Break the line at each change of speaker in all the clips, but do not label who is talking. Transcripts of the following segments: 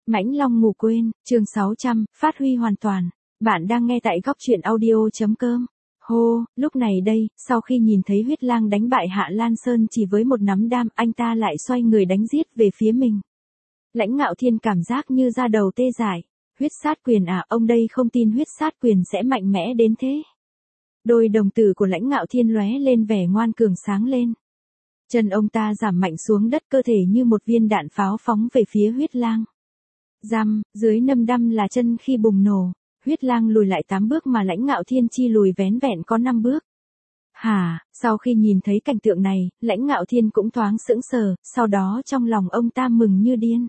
Mãnh Long ngủ quên, chương 600, phát huy hoàn toàn. Bạn đang nghe tại góc truyện audio.com. Hô, lúc này đây, sau khi nhìn thấy huyết lang đánh bại Hạ Lan Sơn chỉ với một nắm đam, anh ta lại xoay người đánh giết về phía mình. Lãnh Ngạo Thiên cảm giác như da đầu tê dại. Huyết sát quyền à, ông đây không tin huyết sát quyền sẽ mạnh mẽ đến thế. Đôi đồng tử của Lãnh Ngạo Thiên lóe lên vẻ ngoan cường sáng lên. Chân ông ta giảm mạnh xuống đất, cơ thể như một viên đạn pháo phóng về phía huyết lang. Răm, dưới nâm đăm là chân khi bùng nổ, huyết lang lùi lại 8 bước mà Lãnh Ngạo Thiên chi lùi vén vẹn có 5 bước. Hả, sau khi nhìn thấy cảnh tượng này, Lãnh Ngạo Thiên cũng thoáng sững sờ, sau đó trong lòng ông ta mừng như điên.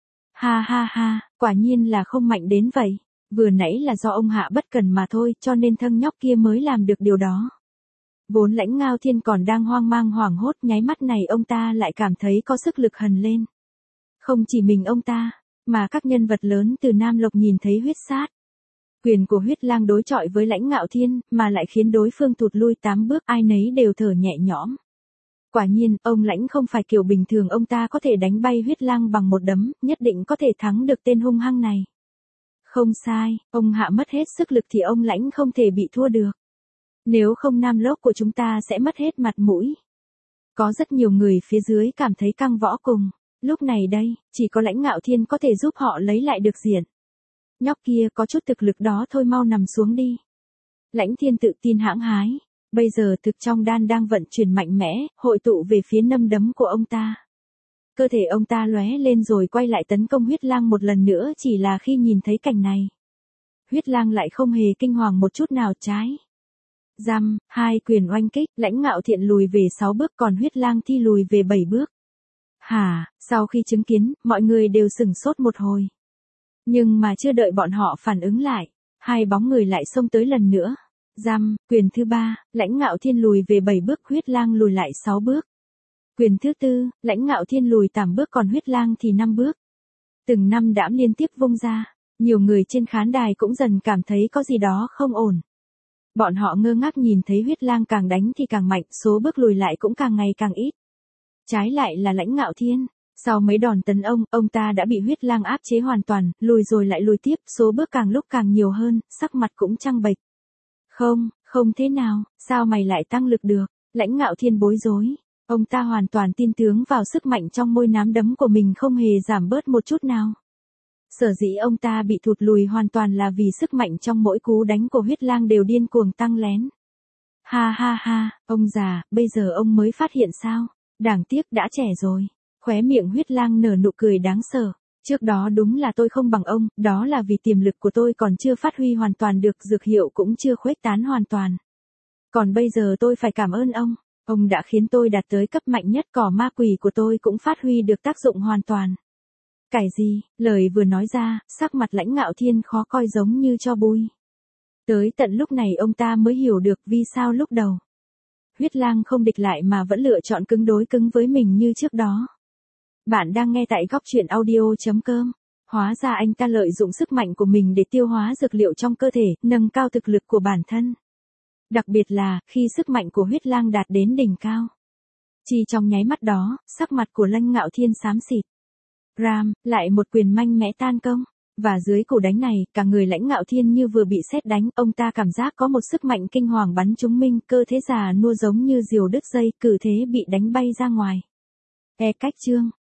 Ha ha ha, quả nhiên là không mạnh đến vậy, vừa nãy là do ông Hạ bất cẩn mà thôi, cho nên thằng nhóc kia mới làm được điều đó. Vốn Lãnh Ngạo Thiên còn đang hoang mang hoảng hốt, nháy mắt này ông ta lại cảm thấy có sức lực hằn lên. Không chỉ mình ông ta, mà các nhân vật lớn từ Nam Lộc nhìn thấy huyết sát quyền của huyết lang đối chọi với Lãnh Ngạo Thiên, mà lại khiến đối phương thụt lui 8 bước, ai nấy đều thở nhẹ nhõm. Quả nhiên, ông Lãnh không phải kiểu bình thường, ông ta có thể đánh bay huyết lang bằng một đấm, nhất định có thể thắng được tên hung hăng này. Không sai, ông Hạ mất hết sức lực thì ông Lãnh không thể bị thua được. Nếu không Nam Lộc của chúng ta sẽ mất hết mặt mũi. Có rất nhiều người phía dưới cảm thấy căng võ cùng. Lúc này đây, chỉ có Lãnh Ngạo Thiên có thể giúp họ lấy lại được diện. Nhóc kia có chút thực lực đó thôi, mau nằm xuống đi. Lãnh Thiên tự tin hãng hái. Bây giờ thực trong đan đang vận chuyển mạnh mẽ, hội tụ về phía nâm đấm của ông ta. Cơ thể ông ta lóe lên rồi quay lại tấn công huyết lang một lần nữa, chỉ là khi nhìn thấy cảnh này. Huyết lang lại không hề kinh hoàng một chút nào. Trái. Răm, 2 quyền oanh kích, Lãnh Ngạo Thiên lùi về 6 bước, còn huyết lang thì lùi về 7 bước. Hả, sau khi chứng kiến, mọi người đều sửng sốt một hồi. Nhưng mà chưa đợi bọn họ phản ứng lại, hai bóng người lại xông tới lần nữa. Răm, quyền thứ 3, Lãnh Ngạo Thiên lùi về 7 bước, huyết lang lùi lại 6 bước. Quyền thứ 4, Lãnh Ngạo Thiên lùi 8 bước, còn huyết lang thì 5 bước. Từng năm đãm liên tiếp vung ra, nhiều người trên khán đài cũng dần cảm thấy có gì đó không ổn. Bọn họ ngơ ngác nhìn thấy huyết lang càng đánh thì càng mạnh, số bước lùi lại cũng càng ngày càng ít. Trái lại là Lãnh Ngạo Thiên, sau mấy đòn tấn ông ta đã bị huyết lang áp chế hoàn toàn, lùi rồi lại lùi tiếp, số bước càng lúc càng nhiều hơn, sắc mặt cũng trắng bệch. Không thế nào, sao mày lại tăng lực được? Lãnh Ngạo Thiên bối rối, ông ta hoàn toàn tin tưởng vào sức mạnh trong môi nắm đấm của mình không hề giảm bớt một chút nào. Sở dĩ ông ta bị thụt lùi hoàn toàn là vì sức mạnh trong mỗi cú đánh của huyết lang đều điên cuồng tăng lén. Ha ha ha, ông già, bây giờ ông mới phát hiện sao? Đáng tiếc đã trẻ rồi. Khóe miệng huyết lang nở nụ cười đáng sợ. Trước đó đúng là tôi không bằng ông, đó là vì tiềm lực của tôi còn chưa phát huy hoàn toàn được, dược hiệu cũng chưa khuếch tán hoàn toàn. Còn bây giờ tôi phải cảm ơn ông đã khiến tôi đạt tới cấp mạnh nhất, cỏ ma quỷ của tôi cũng phát huy được tác dụng hoàn toàn. Cái gì? Lời vừa nói ra, sắc mặt Lãnh Ngạo Thiên khó coi giống như tro bụi. Tới tận lúc này ông ta mới hiểu được vì sao lúc đầu huyết lang không địch lại mà vẫn lựa chọn cứng đối cứng với mình như trước đó. Bạn đang nghe tại góc truyện audio.com. Hóa ra anh ta lợi dụng sức mạnh của mình để tiêu hóa dược liệu trong cơ thể, nâng cao thực lực của bản thân. Đặc biệt là, khi sức mạnh của huyết lang đạt đến đỉnh cao. Chỉ trong nháy mắt đó, sắc mặt của Lãnh Ngạo Thiên xám xịt. Ram, lại một quyền mạnh mẽ tan công. Và dưới cú đánh này, cả người Lãnh Ngạo Thiên như vừa bị sét đánh, ông ta cảm giác có một sức mạnh kinh hoàng bắn trúng mình, cơ thế già nua giống như diều đứt dây, cử thế bị đánh bay ra ngoài. Cách chương.